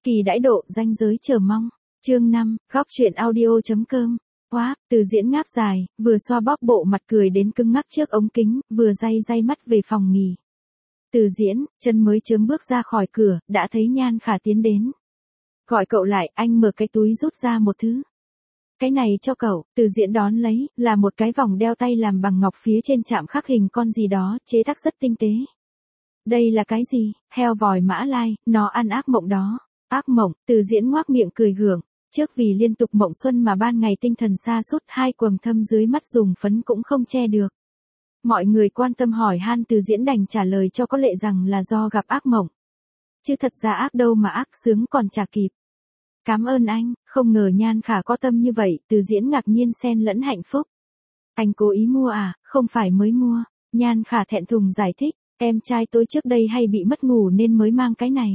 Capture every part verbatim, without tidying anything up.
Kỳ đãi độ, ranh giới chờ mong. Chương năm, góc truyện audio.com. Quá, Từ Diễn ngáp dài, vừa xoa bóp bộ mặt cười đến cứng ngắc trước ống kính, vừa day day mắt về phòng nghỉ. Từ Diễn, chân mới chớm bước ra khỏi cửa, đã thấy Nhan Khả tiến đến. Gọi cậu lại, anh mở cái túi rút ra một thứ. Cái này cho cậu. Từ Diễn đón lấy, là một cái vòng đeo tay làm bằng ngọc, phía trên chạm khắc hình con gì đó, chế tác rất tinh tế. Đây là cái gì? Heo vòi Mã Lai, nó ăn ác mộng đó. Ác mộng? Từ Diễn ngoác miệng cười gượng. Trước vì liên tục mộng xuân mà ban ngày tinh thần sa sút, hai quầng thâm dưới mắt dùng phấn cũng không che được. Mọi người quan tâm hỏi han, Từ Diễn đành trả lời cho có lệ rằng là do gặp ác mộng. Chứ thật ra ác đâu mà ác, sướng còn chả kịp. Cảm ơn anh, không ngờ Nhan Khả có tâm như vậy. Từ Diễn ngạc nhiên xen lẫn hạnh phúc. Anh cố ý mua à? Không phải mới mua. Nhan Khả thẹn thùng giải thích, em trai tôi trước đây hay bị mất ngủ nên mới mang cái này.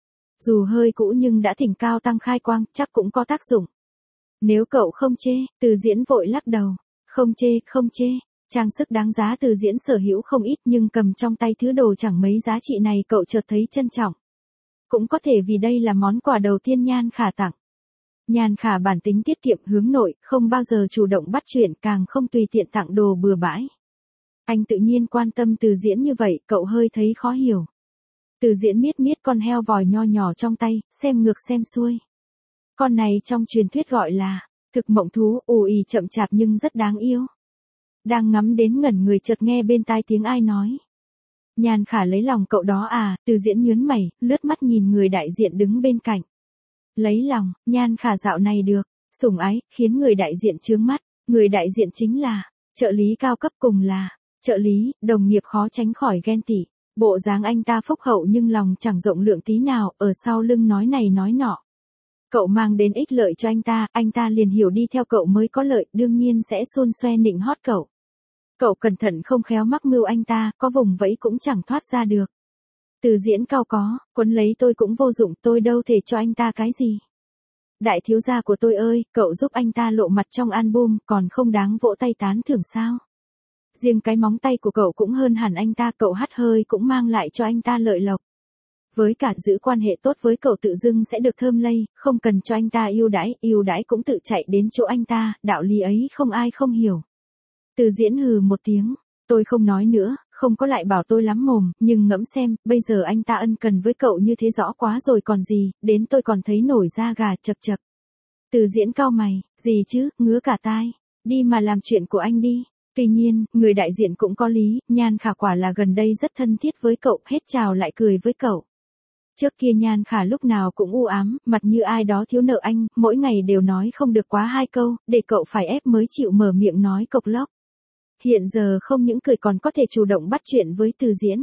Dù hơi cũ nhưng đã thỉnh cao tăng khai quang, chắc cũng có tác dụng. Nếu cậu không chê. Từ Diễn vội lắc đầu. Không chê, không chê. Trang sức đáng giá Từ Diễn sở hữu không ít, nhưng cầm trong tay thứ đồ chẳng mấy giá trị này cậu chợt thấy trân trọng. Cũng có thể vì đây là món quà đầu tiên Nhan Khả tặng. Nhan Khả bản tính tiết kiệm hướng nội, không bao giờ chủ động bắt chuyện, càng không tùy tiện tặng đồ bừa bãi. Anh tự nhiên quan tâm Từ Diễn như vậy, cậu hơi thấy khó hiểu. Từ Diễn miết miết con heo vòi nho nhỏ trong tay, xem ngược xem xuôi. Con này trong truyền thuyết gọi là thực mộng thú, ù ì chậm chạp nhưng rất đáng yêu. Đang ngắm đến ngẩn người chợt nghe bên tai tiếng ai nói. Nhan Khả lấy lòng cậu đó à? Từ Diễn nhướng mày, lướt mắt nhìn người đại diện đứng bên cạnh. Lấy lòng? Nhan Khả dạo này được sủng ái, khiến người đại diện chướng mắt. Người đại diện chính là trợ lý cao cấp, cùng là trợ lý, đồng nghiệp khó tránh khỏi ghen tị. Bộ dáng anh ta phúc hậu nhưng lòng chẳng rộng lượng tí nào, ở sau lưng nói này nói nọ. Cậu mang đến ích lợi cho anh ta, anh ta liền hiểu đi theo cậu mới có lợi, đương nhiên sẽ xôn xoe nịnh hót cậu. Cậu cẩn thận không khéo mắc mưu anh ta, có vùng vẫy cũng chẳng thoát ra được. Từ Diễn cau có, quấn lấy tôi cũng vô dụng, tôi đâu thể cho anh ta cái gì. Đại thiếu gia của tôi ơi, cậu giúp anh ta lộ mặt trong album, còn không đáng vỗ tay tán thưởng sao? Riêng cái móng tay của cậu cũng hơn hẳn anh ta, cậu hắt hơi cũng mang lại cho anh ta lợi lộc. Với cả giữ quan hệ tốt với cậu tự dưng sẽ được thơm lây, không cần cho anh ta ưu đãi, ưu đãi cũng tự chạy đến chỗ anh ta, đạo lý ấy không ai không hiểu. Từ Diễn hừ một tiếng, tôi không nói nữa, không có lại bảo tôi lắm mồm, nhưng ngẫm xem, bây giờ anh ta ân cần với cậu như thế rõ quá rồi còn gì, đến tôi còn thấy nổi da gà, chật chật. Từ Diễn cau mày, gì chứ, ngứa cả tai, đi mà làm chuyện của anh đi. Tuy nhiên, người đại diện cũng có lý, Nhan Khả quả là gần đây rất thân thiết với cậu, hết chào lại cười với cậu. Trước kia Nhan Khả lúc nào cũng u ám, mặt như ai đó thiếu nợ anh, mỗi ngày đều nói không được quá hai câu, để cậu phải ép mới chịu mở miệng nói cộc lốc. Hiện giờ không những cười còn có thể chủ động bắt chuyện với Từ Diễn.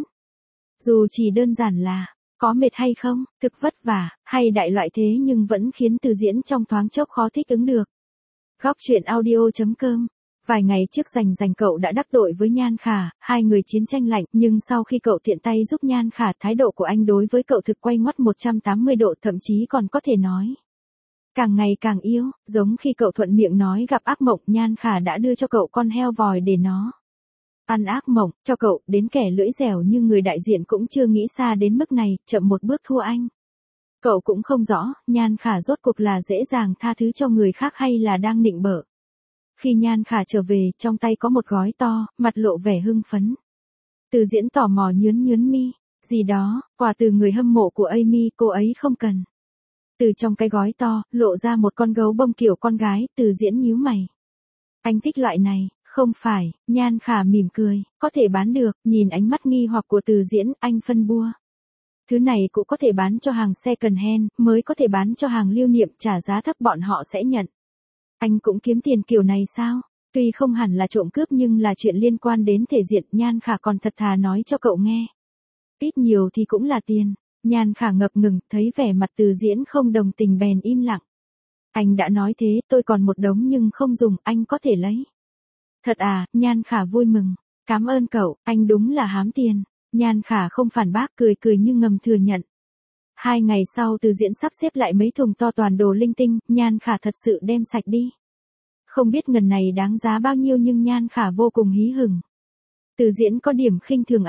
Dù chỉ đơn giản là, có mệt hay không, thực vất vả, hay đại loại thế nhưng vẫn khiến Từ Diễn trong thoáng chốc khó thích ứng được. Góc truyện audio.com. Vài ngày trước rành rành cậu đã đắc tội với Nhan Khả, hai người chiến tranh lạnh, nhưng sau khi cậu tiện tay giúp Nhan Khả, thái độ của anh đối với cậu thực quay ngoắt một trăm tám mươi độ, thậm chí còn có thể nói càng ngày càng yêu, giống khi cậu thuận miệng nói gặp ác mộng, Nhan Khả đã đưa cho cậu con heo vòi để nó ăn ác mộng, cho cậu, đến kẻ lưỡi dẻo như người đại diện cũng chưa nghĩ xa đến mức này, chậm một bước thua anh. Cậu cũng không rõ, Nhan Khả rốt cuộc là dễ dàng tha thứ cho người khác hay là đang nịnh bợ. Khi Nhan Khả trở về, trong tay có một gói to, mặt lộ vẻ hưng phấn. Từ Diễn tò mò nhướn nhướn mi, gì đó, quà từ người hâm mộ của Amy, cô ấy không cần. Từ trong cái gói to, lộ ra một con gấu bông kiểu con gái, Từ Diễn nhíu mày. Anh thích loại này, không phải? Nhan Khả mỉm cười, có thể bán được, nhìn ánh mắt nghi hoặc của Từ Diễn, anh phân bua. Thứ này cũng có thể bán cho hàng second hand, mới có thể bán cho hàng lưu niệm, trả giá thấp bọn họ sẽ nhận. Anh cũng kiếm tiền kiểu này sao? Tuy không hẳn là trộm cướp nhưng là chuyện liên quan đến thể diện, Nhan Khả còn thật thà nói cho cậu nghe. Ít nhiều thì cũng là tiền. Nhan Khả ngập ngừng, thấy vẻ mặt Từ Diễn không đồng tình bèn im lặng. Anh đã nói thế, tôi còn một đống nhưng không dùng, anh có thể lấy. Thật à? Nhan Khả vui mừng. Cảm ơn cậu, anh đúng là hám tiền. Nhan Khả không phản bác, cười cười nhưng ngầm thừa nhận. Hai ngày sau Từ Diễn sắp xếp lại mấy thùng to toàn đồ linh tinh, Nhan Khả thật sự đem sạch đi. Không biết ngần này đáng giá bao nhiêu nhưng Nhan Khả vô cùng hí hửng. Từ Diễn có điểm khinh thường anh.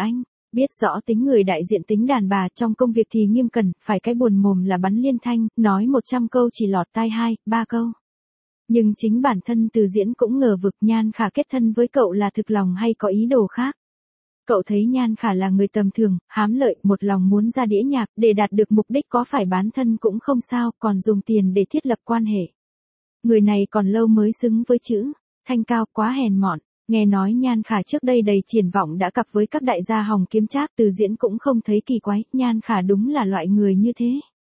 Biết rõ tính người đại diện tính đàn bà, trong công việc thì nghiêm cẩn, phải cái buồn mồm là bắn liên thanh, nói một trăm câu chỉ lọt tai hai, ba câu. Nhưng chính bản thân Từ Diễn cũng ngờ vực Nhan Khả kết thân với cậu là thực lòng hay có ý đồ khác. Cậu thấy Nhan Khả là người tầm thường, hám lợi, một lòng muốn ra đĩa nhạc, để đạt được mục đích có phải bán thân cũng không sao, còn dùng tiền để thiết lập quan hệ. Người này còn lâu mới xứng với chữ thanh cao, quá hèn mọn. Nghe nói Nhan Khả trước đây đầy triển vọng đã cặp với các đại gia hồng kiếm trác, Từ Diễn cũng không thấy kỳ quái, Nhan Khả đúng là loại người như thế.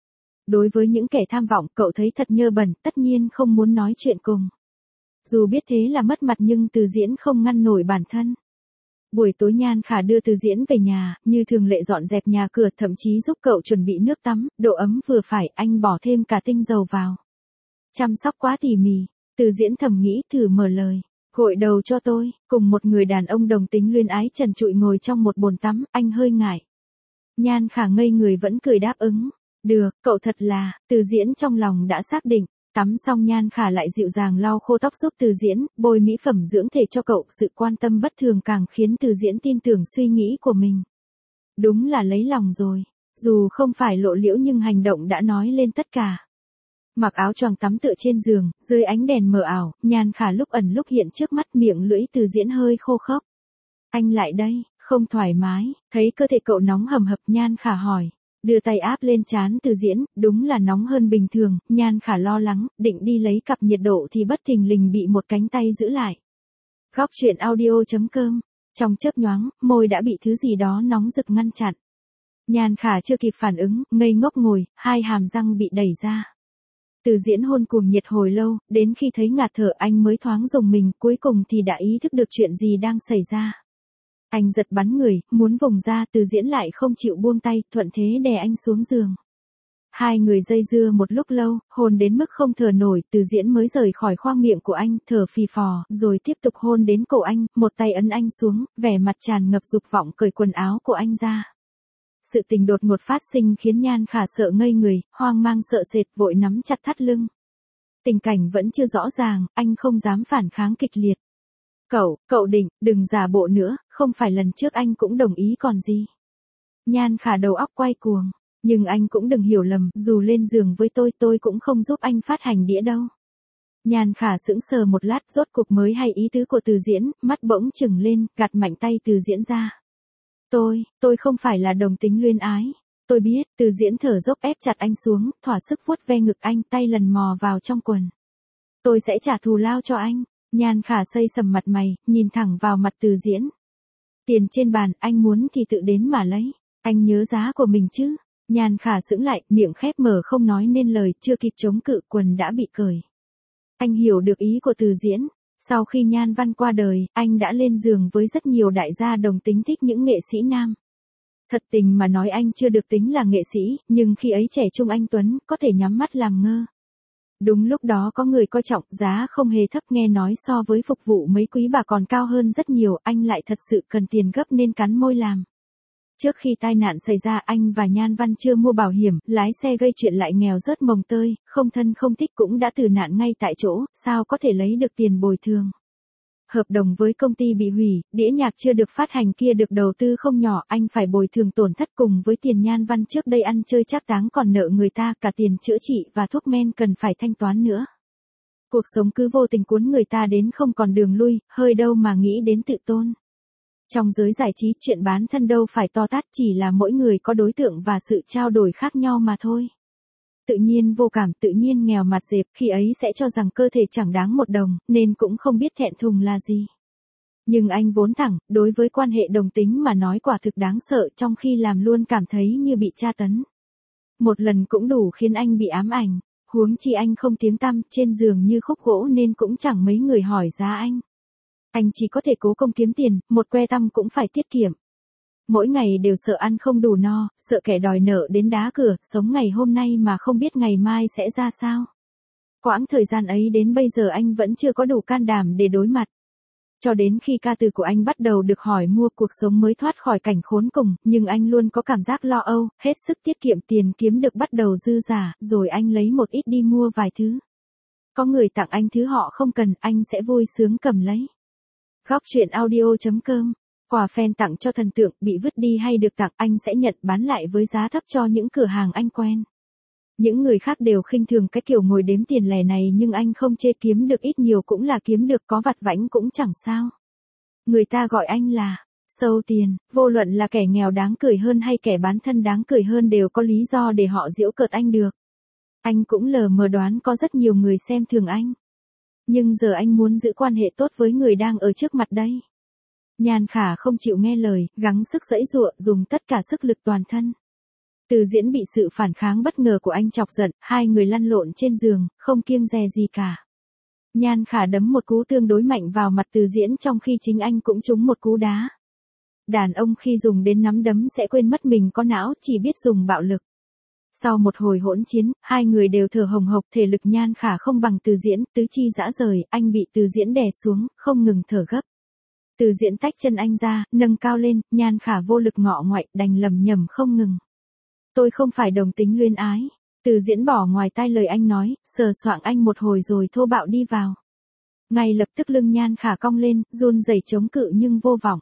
Đối với những kẻ tham vọng, cậu thấy thật nhơ bẩn, tất nhiên không muốn nói chuyện cùng. Dù biết thế là mất mặt nhưng Từ Diễn không ngăn nổi bản thân. Buổi tối Nhan Khả đưa Từ Diễn về nhà, như thường lệ dọn dẹp nhà cửa, thậm chí giúp cậu chuẩn bị nước tắm, độ ấm vừa phải, anh bỏ thêm cả tinh dầu vào. Chăm sóc quá tỉ mỉ, Từ Diễn thầm nghĩ, thử mở lời. Gội đầu cho tôi, cùng một người đàn ông đồng tính luyến ái trần trụi ngồi trong một bồn tắm, anh hơi ngại. Nhan Khả ngây người vẫn cười đáp ứng. Được, cậu thật là, Từ Diễn trong lòng đã xác định. Tắm xong Nhan Khả lại dịu dàng lau khô tóc giúp Từ Diễn, bôi mỹ phẩm dưỡng thể cho cậu, sự quan tâm bất thường càng khiến Từ Diễn tin tưởng suy nghĩ của mình. Đúng là lấy lòng rồi, dù không phải lộ liễu nhưng hành động đã nói lên tất cả. Mặc áo choàng tắm tựa trên giường, dưới ánh đèn mờ ảo, Nhan Khả lúc ẩn lúc hiện trước mắt, miệng lưỡi Từ Diễn hơi khô khốc. Anh lại đây, không thoải mái, thấy cơ thể cậu nóng hầm hập Nhan Khả hỏi. Đưa tay áp lên trán Từ Diễn, đúng là nóng hơn bình thường, Nhan Khả lo lắng, định đi lấy cặp nhiệt độ thì bất thình lình bị một cánh tay giữ lại. Góc truyện audio chấm com, trong chớp nhoáng, môi đã bị thứ gì đó nóng rực ngăn chặn. Nhan Khả chưa kịp phản ứng, ngây ngốc ngồi, hai hàm răng bị đẩy ra. Từ Diễn hôn cuồng nhiệt hồi lâu, đến khi thấy ngạt thở anh mới thoáng rùng mình, cuối cùng thì đã ý thức được chuyện gì đang xảy ra. Anh giật bắn người, muốn vùng ra, Từ Diễn lại không chịu buông tay, thuận thế đè anh xuống giường. Hai người dây dưa một lúc lâu, hôn đến mức không thở nổi, Từ Diễn mới rời khỏi khoang miệng của anh, thở phì phò, rồi tiếp tục hôn đến cổ anh, một tay ấn anh xuống, vẻ mặt tràn ngập dục vọng cởi quần áo của anh ra. Sự tình đột ngột phát sinh khiến Nhan Khả sợ ngây người, hoang mang sợ sệt, vội nắm chặt thắt lưng. Tình cảnh vẫn chưa rõ ràng, anh không dám phản kháng kịch liệt. Cậu, cậu định, đừng giả bộ nữa, không phải lần trước anh cũng đồng ý còn gì. Nhan Khả đầu óc quay cuồng, nhưng anh cũng đừng hiểu lầm, dù lên giường với tôi tôi cũng không giúp anh phát hành đĩa đâu. Nhan Khả sững sờ một lát, rốt cục mới hay ý tứ của Từ Diễn, mắt bỗng chừng lên, gạt mạnh tay Từ Diễn ra. Tôi, tôi không phải là đồng tính luyến ái. Tôi biết, Từ Diễn thở dốc ép chặt anh xuống, thỏa sức vuốt ve ngực anh, tay lần mò vào trong quần. Tôi sẽ trả thù lao cho anh. Nhan Khả xây sầm mặt mày, nhìn thẳng vào mặt Từ Diễn. Tiền trên bàn, anh muốn thì tự đến mà lấy. Anh nhớ giá của mình chứ. Nhan Khả sững lại, miệng khép mở không nói nên lời, chưa kịp chống cự quần đã bị cởi. Anh hiểu được ý của Từ Diễn. Sau khi Nhan Văn qua đời, anh đã lên giường với rất nhiều đại gia đồng tính thích những nghệ sĩ nam. Thật tình mà nói anh chưa được tính là nghệ sĩ, nhưng khi ấy trẻ trung anh tuấn, có thể nhắm mắt làm ngơ. Đúng lúc đó có người coi trọng, giá không hề thấp, nghe nói so với phục vụ mấy quý bà còn cao hơn rất nhiều, anh lại thật sự cần tiền gấp nên cắn môi làm. Trước khi tai nạn xảy ra anh và Nhan Văn chưa mua bảo hiểm, lái xe gây chuyện lại nghèo rớt mồng tơi, không thân không thích cũng đã tử nạn ngay tại chỗ, sao có thể lấy được tiền bồi thường. Hợp đồng với công ty bị hủy, đĩa nhạc chưa được phát hành kia được đầu tư không nhỏ, anh phải bồi thường tổn thất cùng với tiền Nhan Văn trước đây ăn chơi trác táng còn nợ người ta, cả tiền chữa trị và thuốc men cần phải thanh toán nữa. Cuộc sống cứ vô tình cuốn người ta đến không còn đường lui, hơi đâu mà nghĩ đến tự tôn. Trong giới giải trí, chuyện bán thân đâu phải to tát, chỉ là mỗi người có đối tượng và sự trao đổi khác nhau mà thôi. Tự nhiên vô cảm, tự nhiên nghèo mặt dẹp, khi ấy sẽ cho rằng cơ thể chẳng đáng một đồng, nên cũng không biết thẹn thùng là gì. Nhưng anh vốn thẳng, đối với quan hệ đồng tính mà nói quả thực đáng sợ, trong khi làm luôn cảm thấy như bị tra tấn. Một lần cũng đủ khiến anh bị ám ảnh, huống chi anh không tiếng tăm, trên giường như khúc gỗ nên cũng chẳng mấy người hỏi giá anh. Anh chỉ có thể cố công kiếm tiền, một que tăm cũng phải tiết kiệm. Mỗi ngày đều sợ ăn không đủ no, sợ kẻ đòi nợ đến đá cửa, sống ngày hôm nay mà không biết ngày mai sẽ ra sao. Quãng thời gian ấy đến bây giờ anh vẫn chưa có đủ can đảm để đối mặt. Cho đến khi ca từ của anh bắt đầu được hỏi mua, cuộc sống mới thoát khỏi cảnh khốn cùng, nhưng anh luôn có cảm giác lo âu, hết sức tiết kiệm tiền kiếm được bắt đầu dư giả, rồi anh lấy một ít đi mua vài thứ. Có người tặng anh thứ họ không cần, anh sẽ vui sướng cầm lấy. Góc truyện audio chấm com Quà fan tặng cho thần tượng, bị vứt đi hay được tặng, anh sẽ nhận bán lại với giá thấp cho những cửa hàng anh quen. Những người khác đều khinh thường cái kiểu ngồi đếm tiền lẻ này nhưng anh không chê, kiếm được ít nhiều cũng là kiếm được, có vặt vãnh cũng chẳng sao. Người ta gọi anh là sâu tiền, vô luận là kẻ nghèo đáng cười hơn hay kẻ bán thân đáng cười hơn đều có lý do để họ giễu cợt anh được. Anh cũng lờ mờ đoán có rất nhiều người xem thường anh. Nhưng giờ anh muốn giữ quan hệ tốt với người đang ở trước mặt đây. Nhan Khả không chịu nghe lời, gắng sức giãy giụa, dùng tất cả sức lực toàn thân. Từ Diễn bị sự phản kháng bất ngờ của anh chọc giận, hai người lăn lộn trên giường, không kiêng dè gì cả. Nhan Khả đấm một cú tương đối mạnh vào mặt Từ Diễn trong khi chính anh cũng trúng một cú đá. Đàn ông khi dùng đến nắm đấm sẽ quên mất mình có não, chỉ biết dùng bạo lực. Sau một hồi hỗn chiến, hai người đều thở hồng hộc, thể lực Nhan Khả không bằng Từ Diễn, tứ chi rã rời, anh bị Từ Diễn đè xuống, không ngừng thở gấp. Từ Diễn tách chân anh ra, nâng cao lên, Nhan Khả vô lực ngọ ngoại, đành lầm nhầm không ngừng. Tôi không phải đồng tính luyến ái. Từ Diễn bỏ ngoài tai lời anh nói, sờ soạng anh một hồi rồi thô bạo đi vào. Ngay lập tức lưng Nhan Khả cong lên, run rẩy chống cự nhưng vô vọng.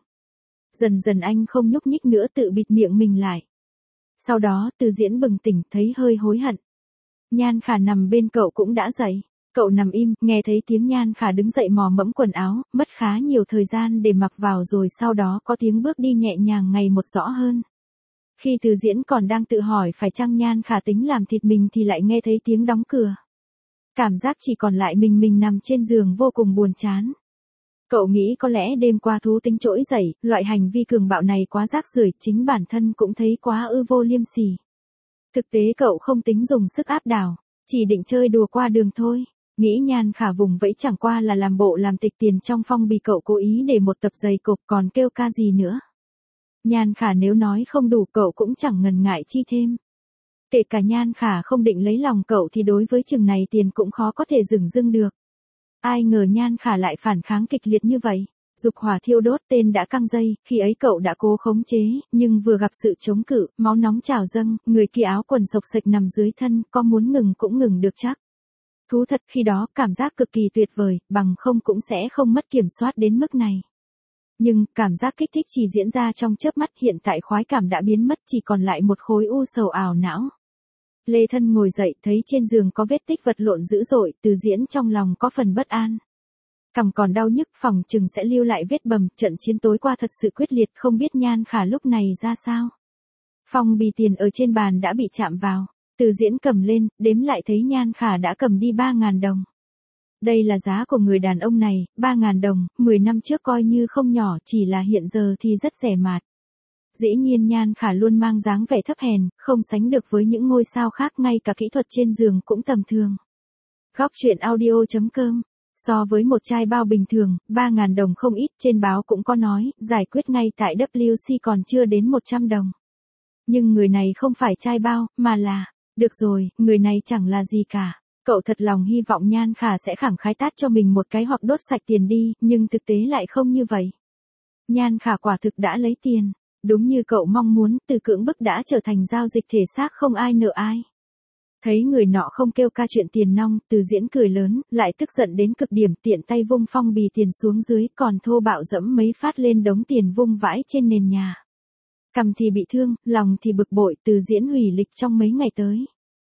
Dần dần anh không nhúc nhích nữa, tự bịt miệng mình lại. Sau đó Từ Diễn bừng tỉnh, thấy hơi hối hận. Nhan Khả nằm bên cậu cũng đã dậy. Cậu nằm im, nghe thấy tiếng Nhan Khả đứng dậy mò mẫm quần áo, mất khá nhiều thời gian để mặc vào rồi sau đó có tiếng bước đi nhẹ nhàng ngày một rõ hơn. Khi Từ Diễn còn đang tự hỏi phải chăng Nhan Khả tính làm thịt mình thì lại nghe thấy tiếng đóng cửa. Cảm giác chỉ còn lại mình mình nằm trên giường vô cùng buồn chán. Cậu nghĩ có lẽ đêm qua thú tính trỗi dậy, loại hành vi cường bạo này quá rác rưởi, chính bản thân cũng thấy quá ư vô liêm sỉ. Thực tế cậu không tính dùng sức áp đảo, chỉ định chơi đùa qua đường thôi. Nghĩ Nhan Khả vùng vẫy chẳng qua là làm bộ làm tịch tiền trong phong bì cậu cố ý để một tập giày cộp còn kêu ca gì nữa. Nhan Khả nếu nói không đủ cậu cũng chẳng ngần ngại chi thêm. Kể cả Nhan Khả không định lấy lòng cậu thì đối với chừng này tiền cũng khó có thể dửng dưng được. Ai ngờ Nhan Khả lại phản kháng kịch liệt như vậy. Dục hỏa thiêu đốt, tên đã căng dây, khi ấy cậu đã cố khống chế, nhưng vừa gặp sự chống cự, máu nóng trào dâng, người kia áo quần xộc xệch nằm dưới thân, có muốn ngừng cũng ngừng được chắc. Thú thật khi đó cảm giác cực kỳ tuyệt vời, bằng không cũng sẽ không mất kiểm soát đến mức này. Nhưng, cảm giác kích thích chỉ diễn ra trong chớp mắt, hiện tại khoái cảm đã biến mất, chỉ còn lại một khối u sầu ảo não. Lê Thân ngồi dậy, thấy trên giường có vết tích vật lộn dữ dội, Từ Diễn trong lòng có phần bất an. Cằm còn đau nhức, phòng chừng sẽ lưu lại vết bầm, trận chiến tối qua thật sự quyết liệt, không biết Nhan Khả lúc này ra sao. Phong bì tiền ở trên bàn đã bị chạm vào, Từ Diễn cầm lên, đếm lại thấy Nhan Khả đã cầm đi ba ngàn đồng. Đây là giá của người đàn ông này, ba ngàn đồng, mười năm trước coi như không nhỏ, chỉ là hiện giờ thì rất rẻ mạt. Dĩ nhiên Nhan Khả luôn mang dáng vẻ thấp hèn, không sánh được với những ngôi sao khác, ngay cả kỹ thuật trên giường cũng tầm thường. Góc truyện audio chấm com. So với một chai bao bình thường, ba ngàn đồng không ít, trên báo cũng có nói, giải quyết ngay tại W C còn chưa đến một trăm đồng. Nhưng người này không phải chai bao, mà là, được rồi, người này chẳng là gì cả. Cậu thật lòng hy vọng Nhan Khả sẽ khẳng khái tát cho mình một cái hoặc đốt sạch tiền đi, nhưng thực tế lại không như vậy. Nhan Khả quả thực đã lấy tiền. Đúng như cậu mong muốn, từ cưỡng bức đã trở thành giao dịch thể xác không ai nợ ai. Thấy người nọ không kêu ca chuyện tiền nong, Từ Diễn cười lớn, lại tức giận đến cực điểm, tiện tay vung phong bì tiền xuống dưới, còn thô bạo dẫm mấy phát lên đống tiền vung vãi trên nền nhà. Cằm thì bị thương, lòng thì bực bội, Từ Diễn hủy lịch trong mấy ngày tới.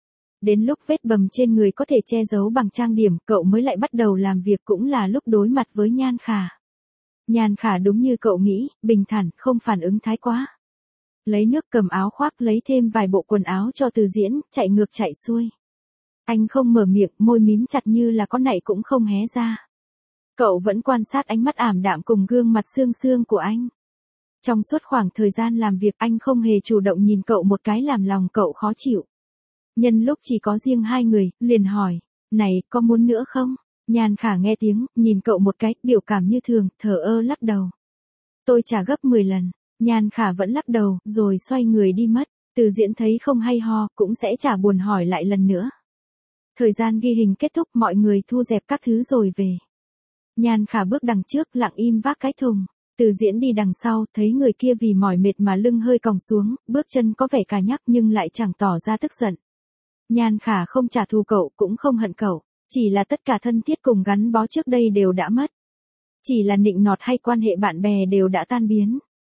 Đến lúc vết bầm trên người có thể che giấu bằng trang điểm, cậu mới lại bắt đầu làm việc, cũng là lúc đối mặt với Nhan Khả. Nhan Khả đúng như cậu nghĩ, bình thản, không phản ứng thái quá. Lấy nước cầm áo khoác, lấy thêm vài bộ quần áo cho Từ Diễn, chạy ngược chạy xuôi. Anh không mở miệng, môi mím chặt như là có nạy cũng không hé ra. Cậu vẫn quan sát ánh mắt ảm đạm cùng gương mặt xương xương của anh. Trong suốt khoảng thời gian làm việc, anh không hề chủ động nhìn cậu một cái làm lòng cậu khó chịu. Nhân lúc chỉ có riêng hai người, liền hỏi, này, có muốn nữa không? Nhan Khả nghe tiếng, nhìn cậu một cái, biểu cảm như thường, thờ ơ lắc đầu. Tôi trả gấp mười lần. Nhan Khả vẫn lắc đầu, rồi xoay người đi mất. Từ Diễn thấy không hay ho, cũng sẽ chả buồn hỏi lại lần nữa. Thời gian ghi hình kết thúc, mọi người thu dẹp các thứ rồi về. Nhan Khả bước đằng trước, lặng im vác cái thùng. Từ Diễn đi đằng sau, thấy người kia vì mỏi mệt mà lưng hơi còng xuống, bước chân có vẻ cà nhắc nhưng lại chẳng tỏ ra tức giận. Nhan Khả không trả thù cậu, cũng không hận cậu. Chỉ là tất cả thân thiết cùng gắn bó trước đây đều đã mất. Chỉ là nịnh nọt hay quan hệ bạn bè đều đã tan biến.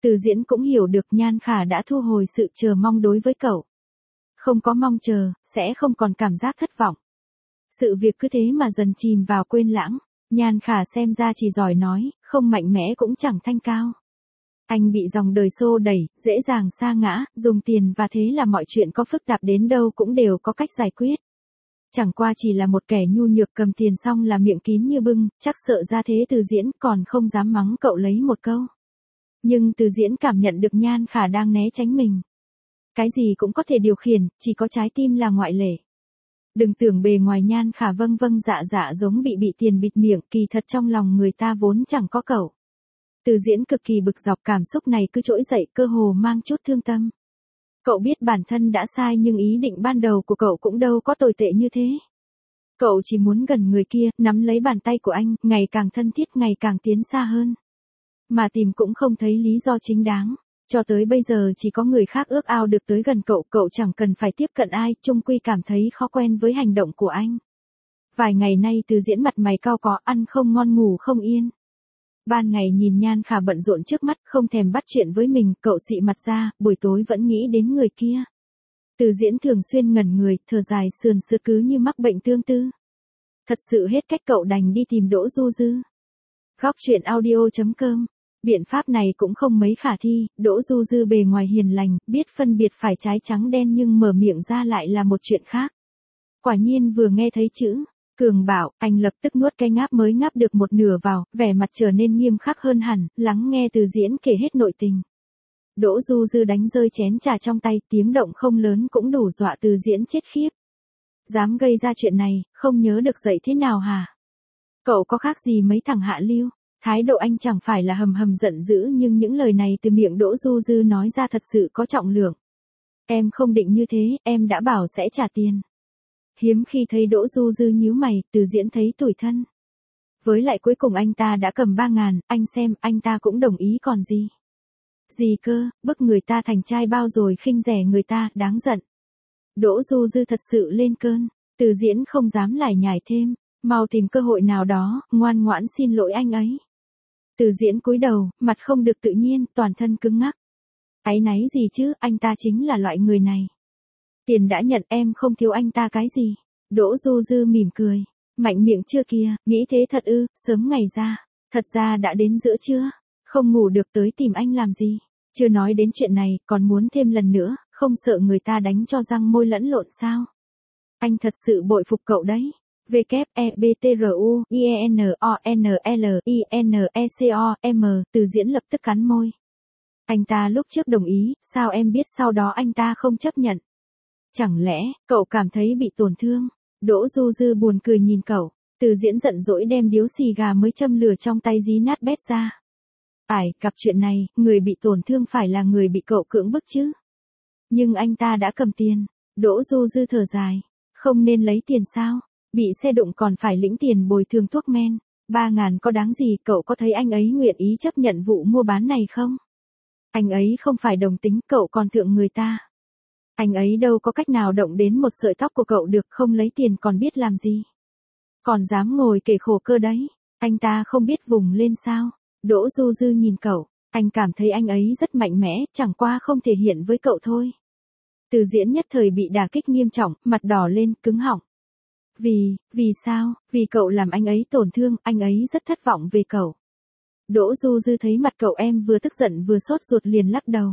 Từ Diễn cũng hiểu được Nhan Khả đã thu hồi sự chờ mong đối với cậu. Không có mong chờ, sẽ không còn cảm giác thất vọng. Sự việc cứ thế mà dần chìm vào quên lãng. Nhan Khả xem ra chỉ giỏi nói, không mạnh mẽ cũng chẳng thanh cao. Anh bị dòng đời xô đẩy, dễ dàng sa ngã, dùng tiền và thế là mọi chuyện có phức tạp đến đâu cũng đều có cách giải quyết. Chẳng qua chỉ là một kẻ nhu nhược cầm tiền xong là miệng kín như bưng, chắc sợ ra thế Từ Diễn còn không dám mắng cậu lấy một câu. Nhưng Từ Diễn cảm nhận được Nhan Khả đang né tránh mình. Cái gì cũng có thể điều khiển, chỉ có trái tim là ngoại lệ. Đừng tưởng bề ngoài Nhan Khả vâng vâng dạ dạ giống bị bị tiền bịt miệng, kỳ thật trong lòng người ta vốn chẳng có cậu. Từ Diễn cực kỳ bực dọc, cảm xúc này cứ trỗi dậy, cơ hồ mang chút thương tâm. Cậu biết bản thân đã sai nhưng ý định ban đầu của cậu cũng đâu có tồi tệ như thế. Cậu chỉ muốn gần người kia, nắm lấy bàn tay của anh, ngày càng thân thiết, ngày càng tiến xa hơn. Mà tìm cũng không thấy lý do chính đáng. Cho tới bây giờ chỉ có người khác ước ao được tới gần cậu, cậu chẳng cần phải tiếp cận ai, chung quy cảm thấy khó quen với hành động của anh. Vài ngày nay Từ Diễn mặt mày cau có, ăn không ngon ngủ không yên. Ban ngày nhìn Nhan Khả bận rộn trước mắt, không thèm bắt chuyện với mình, cậu xị mặt ra, buổi tối vẫn nghĩ đến người kia. Từ Diễn thường xuyên ngẩn người, thở dài sườn sượt cứ như mắc bệnh tương tư. Thật sự hết cách, cậu đành đi tìm Đỗ Du Dư. Góc truyện audio chấm com. Biện pháp này cũng không mấy khả thi, Đỗ Du Dư bề ngoài hiền lành, biết phân biệt phải trái trắng đen nhưng mở miệng ra lại là một chuyện khác. Quả nhiên vừa nghe thấy chữ Cường bảo, anh lập tức nuốt cái ngáp mới ngáp được một nửa vào, vẻ mặt trở nên nghiêm khắc hơn hẳn, lắng nghe Từ Diễn kể hết nội tình. Đỗ Du Dư đánh rơi chén trà trong tay, tiếng động không lớn cũng đủ dọa Từ Diễn chết khiếp. Dám gây ra chuyện này, không nhớ được dạy thế nào hả? Cậu có khác gì mấy thằng hạ lưu? Thái độ anh chẳng phải là hầm hầm giận dữ, nhưng những lời này từ miệng Đỗ Du Dư nói ra thật sự có trọng lượng. Em không định như thế, em đã bảo sẽ trả tiền. Hiếm khi thấy Đỗ Du Dư nhíu mày, Từ Diễn thấy tủi thân. Với lại cuối cùng anh ta đã cầm ba ngàn, anh xem, anh ta cũng đồng ý còn gì. Gì cơ, bức người ta thành trai bao rồi khinh rẻ người ta, đáng giận. Đỗ Du Dư thật sự lên cơn, Từ Diễn không dám lải nhải thêm, mau tìm cơ hội nào đó, ngoan ngoãn xin lỗi anh ấy. Từ Diễn cúi đầu, mặt không được tự nhiên, toàn thân cứng ngắc. Áy náy gì chứ, anh ta chính là loại người này. Tiền đã nhận, em không thiếu anh ta cái gì. Đỗ Du Dư mỉm cười, mạnh miệng chưa kìa, nghĩ thế thật ư, sớm ngày ra. Thật ra đã đến giữa trưa, không ngủ được tới tìm anh làm gì. Chưa nói đến chuyện này, còn muốn thêm lần nữa, không sợ người ta đánh cho răng môi lẫn lộn sao. Anh thật sự bội phục cậu đấy. W E B T R U I E N O N L I N E C O M. Từ Diễn lập tức cắn môi. Anh ta lúc trước đồng ý, sao em biết sau đó anh ta không chấp nhận? Chẳng lẽ, cậu cảm thấy bị tổn thương? Đỗ Du Dư buồn cười nhìn cậu. Từ Diễn giận dỗi đem điếu xì gà mới châm lửa trong tay dí nát bét ra. Ải, gặp chuyện này, người bị tổn thương phải là người bị cậu cưỡng bức chứ. Nhưng anh ta đã cầm tiền. Đỗ Du Dư thở dài. Không nên lấy tiền sao? Bị xe đụng còn phải lĩnh tiền bồi thường thuốc men. Ba ngàn có đáng gì, cậu có thấy anh ấy nguyện ý chấp nhận vụ mua bán này không? Anh ấy không phải đồng tính, cậu còn thượng người ta. Anh ấy đâu có cách nào động đến một sợi tóc của cậu được, không lấy tiền còn biết làm gì. Còn dám ngồi kể khổ cơ đấy. Anh ta không biết vùng lên sao? Đỗ Du Dư nhìn cậu, anh cảm thấy anh ấy rất mạnh mẽ, chẳng qua không thể hiện với cậu thôi. Từ Diễn nhất thời bị đả kích nghiêm trọng, mặt đỏ lên, cứng họng. Vì, vì sao, vì cậu làm anh ấy tổn thương, anh ấy rất thất vọng về cậu. Đỗ Du Dư thấy mặt cậu em vừa tức giận vừa sốt ruột liền lắc đầu.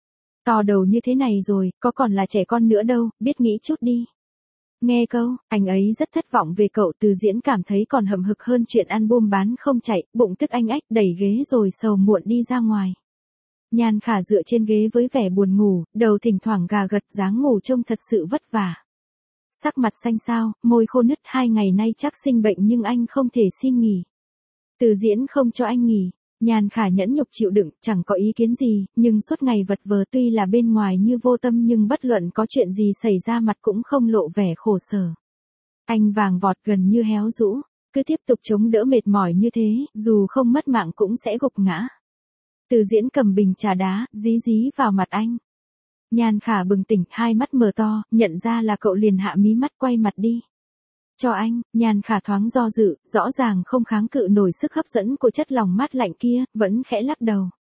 To đầu như thế này rồi, có còn là trẻ con nữa đâu, biết nghĩ chút đi. Nghe câu, anh ấy rất thất vọng về cậu, Từ Diễn cảm thấy còn hậm hực hơn chuyện album bán không chạy, bụng tức anh ách đẩy ghế rồi sầu muộn đi ra ngoài. Nhan Khả dựa trên ghế với vẻ buồn ngủ, đầu thỉnh thoảng gà gật, dáng ngủ trông thật sự vất vả. Sắc mặt xanh xao, môi khô nứt, hai ngày nay chắc sinh bệnh nhưng anh không thể xin nghỉ. Từ Diễn không cho anh nghỉ. Nhan Khả nhẫn nhục chịu đựng, chẳng có ý kiến gì, nhưng suốt ngày vật vờ, tuy là bên ngoài như vô tâm nhưng bất luận có chuyện gì xảy ra mặt cũng không lộ vẻ khổ sở. Anh vàng vọt gần như héo rũ, cứ tiếp tục chống đỡ mệt mỏi như thế, dù không mất mạng cũng sẽ gục ngã. Từ Diễn cầm bình trà đá, dí dí vào mặt anh. Nhan Khả bừng tỉnh, hai mắt mở to, nhận ra là cậu liền hạ mí mắt quay mặt đi. Cho anh, Nhan Khả thoáng do dự, rõ ràng không kháng cự nổi sức hấp dẫn của chất lòng mát lạnh kia, vẫn khẽ lắc đầu.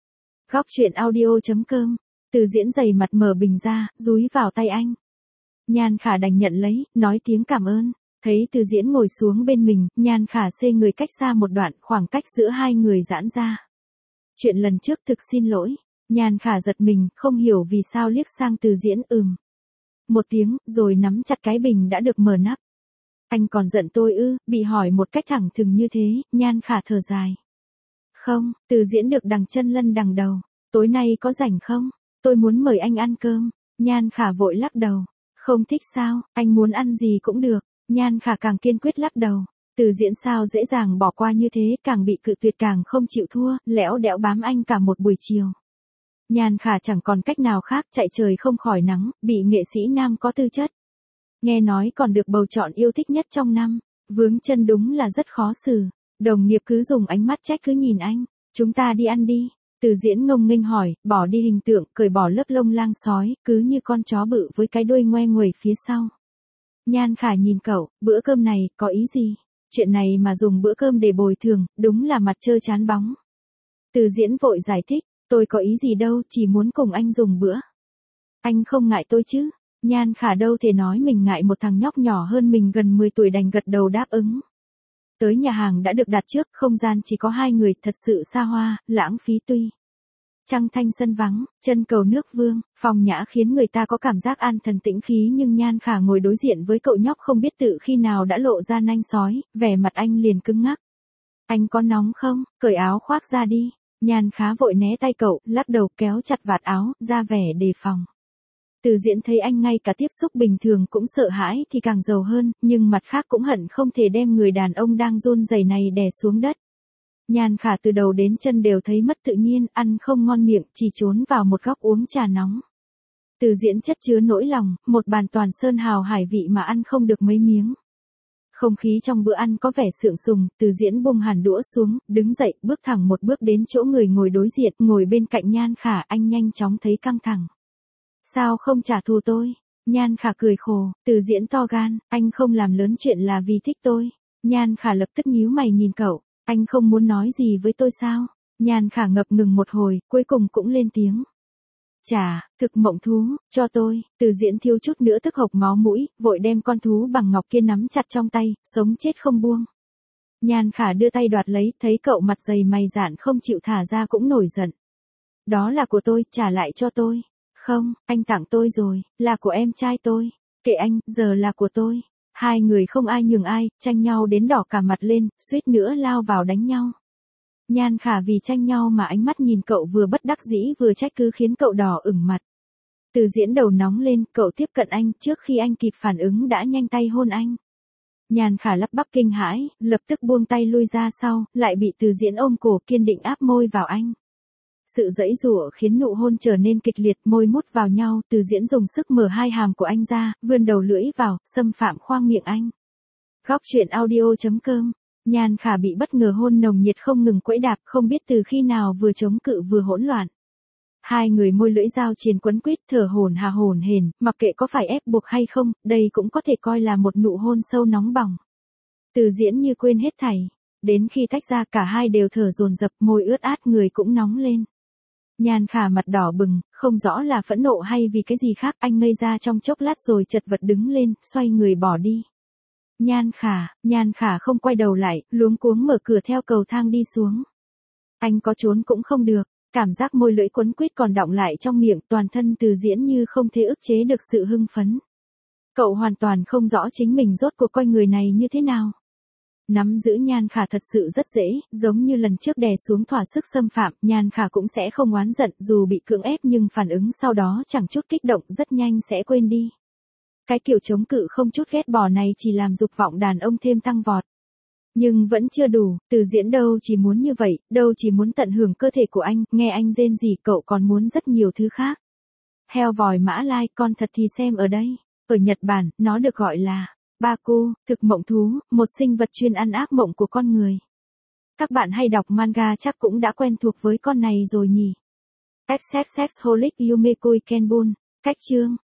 Góc chuyện audio chấm com. Từ diễn giày mặt mở bình ra, dúi vào tay anh. Nhan Khả đành nhận lấy, nói tiếng cảm ơn. Thấy Từ diễn ngồi xuống bên mình, Nhan Khả xê người cách xa một đoạn, khoảng cách giữa hai người giãn ra. Chuyện lần trước thực xin lỗi. Nhan Khả giật mình, không hiểu vì sao liếc sang Từ diễn ừm. Một tiếng, rồi nắm chặt cái bình đã được mở nắp. Anh còn giận tôi ư? Bị hỏi một cách thẳng thừng như thế, Nhan Khả thở dài. Không, Từ diễn được đằng chân lân đằng đầu. Tối nay có rảnh không? Tôi muốn mời anh ăn cơm. Nhan Khả vội lắc đầu. Không thích sao? Anh muốn ăn gì cũng được. Nhan Khả càng kiên quyết lắc đầu. Từ diễn sao dễ dàng bỏ qua như thế, càng bị cự tuyệt càng không chịu thua, lẽo đẽo bám anh cả một buổi chiều. Nhan Khả chẳng còn cách nào khác, chạy trời không khỏi nắng, bị nghệ sĩ nam có tư chất. Nghe nói còn được bầu chọn yêu thích nhất trong năm. Vướng chân đúng là rất khó xử. Đồng nghiệp cứ dùng ánh mắt trách cứ nhìn anh. Chúng ta đi ăn đi. Từ diễn ngông nghênh hỏi, bỏ đi hình tượng, cởi bỏ lớp lông lang sói, cứ như con chó bự với cái đuôi ngoe nguẩy phía sau. Nhan Khả nhìn cậu, bữa cơm này, có ý gì? Chuyện này mà dùng bữa cơm để bồi thường, đúng là mặt trơ chán bóng. Từ diễn vội giải thích, tôi có ý gì đâu, chỉ muốn cùng anh dùng bữa. Anh không ngại tôi chứ? Nhan Khả đâu thể nói mình ngại một thằng nhóc nhỏ hơn mình gần mười tuổi, đành gật đầu đáp ứng. Tới nhà hàng đã được đặt trước, không gian chỉ có hai người, thật sự xa hoa, lãng phí tuy. Trăng thanh sân vắng, chân cầu nước vương, phong nhã khiến người ta có cảm giác an thần tĩnh khí, nhưng Nhan Khả ngồi đối diện với cậu nhóc không biết tự khi nào đã lộ ra nanh sói, vẻ mặt anh liền cứng ngắc. Anh có nóng không? Cởi áo khoác ra đi. Nhan Khả vội né tay cậu, lắc đầu kéo chặt vạt áo, ra vẻ đề phòng. Từ diễn thấy anh ngay cả tiếp xúc bình thường cũng sợ hãi thì càng giàu hơn, nhưng mặt khác cũng hận không thể đem người đàn ông đang run rẩy này đè xuống đất. Nhan Khả từ đầu đến chân đều thấy mất tự nhiên, ăn không ngon miệng, chỉ trốn vào một góc uống trà nóng. Từ diễn chất chứa nỗi lòng, một bàn toàn sơn hào hải vị mà ăn không được mấy miếng. Không khí trong bữa ăn có vẻ sượng sùng, Từ diễn buông hẳn đũa xuống, đứng dậy, bước thẳng một bước đến chỗ người ngồi đối diện, ngồi bên cạnh Nhan Khả, anh nhanh chóng thấy căng thẳng. Sao không trả thù tôi? Nhan Khả cười khổ, Từ diễn to gan, anh không làm lớn chuyện là vì thích tôi. Nhan Khả lập tức nhíu mày nhìn cậu, anh không muốn nói gì với tôi sao? Nhan Khả ngập ngừng một hồi, cuối cùng cũng lên tiếng. Chà, thực mộng thú, cho tôi. Từ diễn thiếu chút nữa tức hộc máu mũi, vội đem con thú bằng ngọc kia nắm chặt trong tay, sống chết không buông. Nhan Khả đưa tay đoạt lấy, thấy cậu mặt dày mày dạn không chịu thả ra cũng nổi giận. Đó là của tôi, trả lại cho tôi. Không, anh tặng tôi rồi, là của em trai tôi. Kệ anh, giờ là của tôi. Hai người không ai nhường ai, tranh nhau đến đỏ cả mặt lên, suýt nữa lao vào đánh nhau. Nhan Khả vì tranh nhau mà ánh mắt nhìn cậu vừa bất đắc dĩ vừa trách cứ khiến cậu đỏ ửng mặt. Từ diễn đầu nóng lên, cậu tiếp cận anh, trước khi anh kịp phản ứng đã nhanh tay hôn anh. Nhan Khả lắp bắp kinh hãi, lập tức buông tay lui ra sau, lại bị Từ diễn ôm cổ kiên định áp môi vào anh. Sự giãy giụa khiến nụ hôn trở nên kịch liệt, môi mút vào nhau, Từ diễn dùng sức mở hai hàm của anh ra, vươn đầu lưỡi vào, xâm phạm khoang miệng anh. Góc chuyện audio chấm com. Nhan Khả bị bất ngờ hôn nồng nhiệt không ngừng quẫy đạp, không biết từ khi nào vừa chống cự vừa hỗn loạn. Hai người môi lưỡi dao triền quấn quýt, thở hổn hà hổn hển, mặc kệ có phải ép buộc hay không, đây cũng có thể coi là một nụ hôn sâu nóng bỏng. Từ diễn như quên hết thảy, đến khi tách ra cả hai đều thở dồn dập, môi ướt át, người cũng nóng lên. Nhan Khả mặt đỏ bừng, không rõ là phẫn nộ hay vì cái gì khác, anh ngây ra trong chốc lát rồi chật vật đứng lên, xoay người bỏ đi. Nhan Khả, Nhan Khả không quay đầu lại, luống cuống mở cửa theo cầu thang đi xuống. Anh có trốn cũng không được, cảm giác môi lưỡi quấn quýt còn đọng lại trong miệng, toàn thân Từ diễn như không thể ức chế được sự hưng phấn. Cậu hoàn toàn không rõ chính mình rốt cuộc coi người này như thế nào. Nắm giữ Nhan Khả thật sự rất dễ, giống như lần trước đè xuống thỏa sức xâm phạm, Nhan Khả cũng sẽ không oán giận, dù bị cưỡng ép nhưng phản ứng sau đó chẳng chút kích động, rất nhanh sẽ quên đi. Cái kiểu chống cự không chút ghét bỏ này chỉ làm dục vọng đàn ông thêm tăng vọt. Nhưng vẫn chưa đủ, Từ diễn đâu chỉ muốn như vậy, đâu chỉ muốn tận hưởng cơ thể của anh, nghe anh rên rỉ, cậu còn muốn rất nhiều thứ khác. Heo vòi mã lai, con thật thì xem ở đây. Ở Nhật Bản, nó được gọi là Baku, thực mộng thú, một sinh vật chuyên ăn ác mộng của con người. Các bạn hay đọc manga chắc cũng đã quen thuộc với con này rồi nhỉ. Except Sex Holic Yumekui Kenbun. Cách chương